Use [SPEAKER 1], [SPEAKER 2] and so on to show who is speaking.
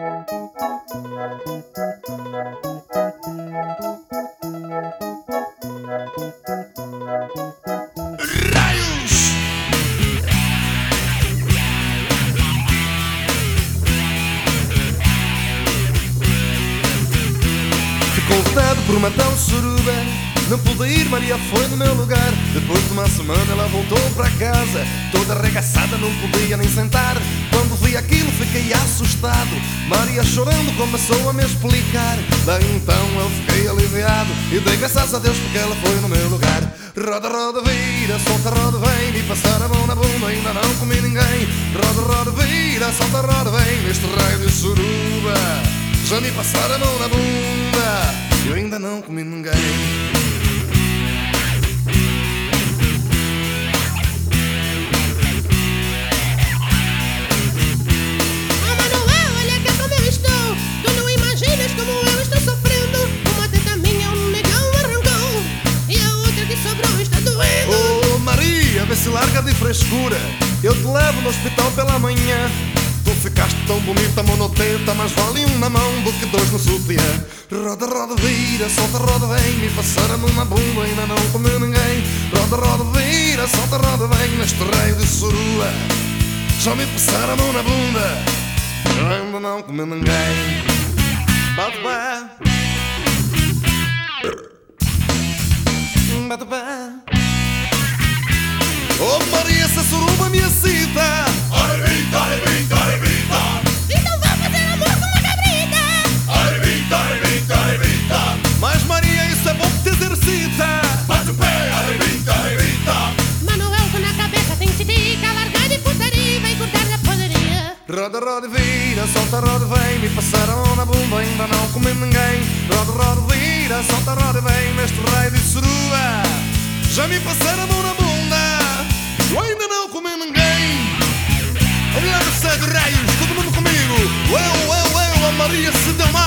[SPEAKER 1] Ficou vetado por uma tal suruba, não pude ir, Maria foi no meu lugar. Depois de uma semana ela voltou para casa, toda arregaçada, não podia nem sentar. Quando vi aquilo fiquei assustado, Maria chorando começou a me explicar. Daí então eu fiquei aliviado e dei graças a Deus porque ela foi no meu lugar. Roda, roda, vira, solta, roda, vem, me passar a mão na bunda, ainda não comi ninguém. Roda, roda, vira, solta, roda, vem, neste raio de suruba. Já me passaram a mão na bunda, eu ainda não comi ninguém. Vê se larga de frescura, eu te levo no hospital pela manhã. Tu ficaste tão bonita, monoteta, mas vale um na mão do que dois no sutiã. Roda, roda, vira, solta, roda, vem, me passar a mão na bunda, ainda não comeu ninguém. Roda, roda, vira, solta, roda, vem, neste raio de surua. Já me passaram a mão na bunda, eu ainda não comeu ninguém. Bate pé, bate pé. Oh Maria, essa suruba me excita.
[SPEAKER 2] Arrebita, arrebita, arrebita.
[SPEAKER 3] Então vou fazer amor com uma cabrita.
[SPEAKER 2] Arrebita, arrebita, arrebita.
[SPEAKER 1] Mas Maria, isso é bom que te exercita.
[SPEAKER 2] Bate o pé, arrebita, arrebita.
[SPEAKER 3] Manuel com na cabeça tem titica, largar de putaria e vai cortar da poderia.
[SPEAKER 1] Roda, roda, vira, solta, roda, vem, me passar a mão na bunda, ainda não comi ninguém. Roda, roda, vira, solta, roda, vem, neste raio de surua. Já me passaram a mão na bunda, eu ainda não comi ninguém. Vamos lá no céu de raios, todo mundo comigo. Eu, a Maria se deu mal.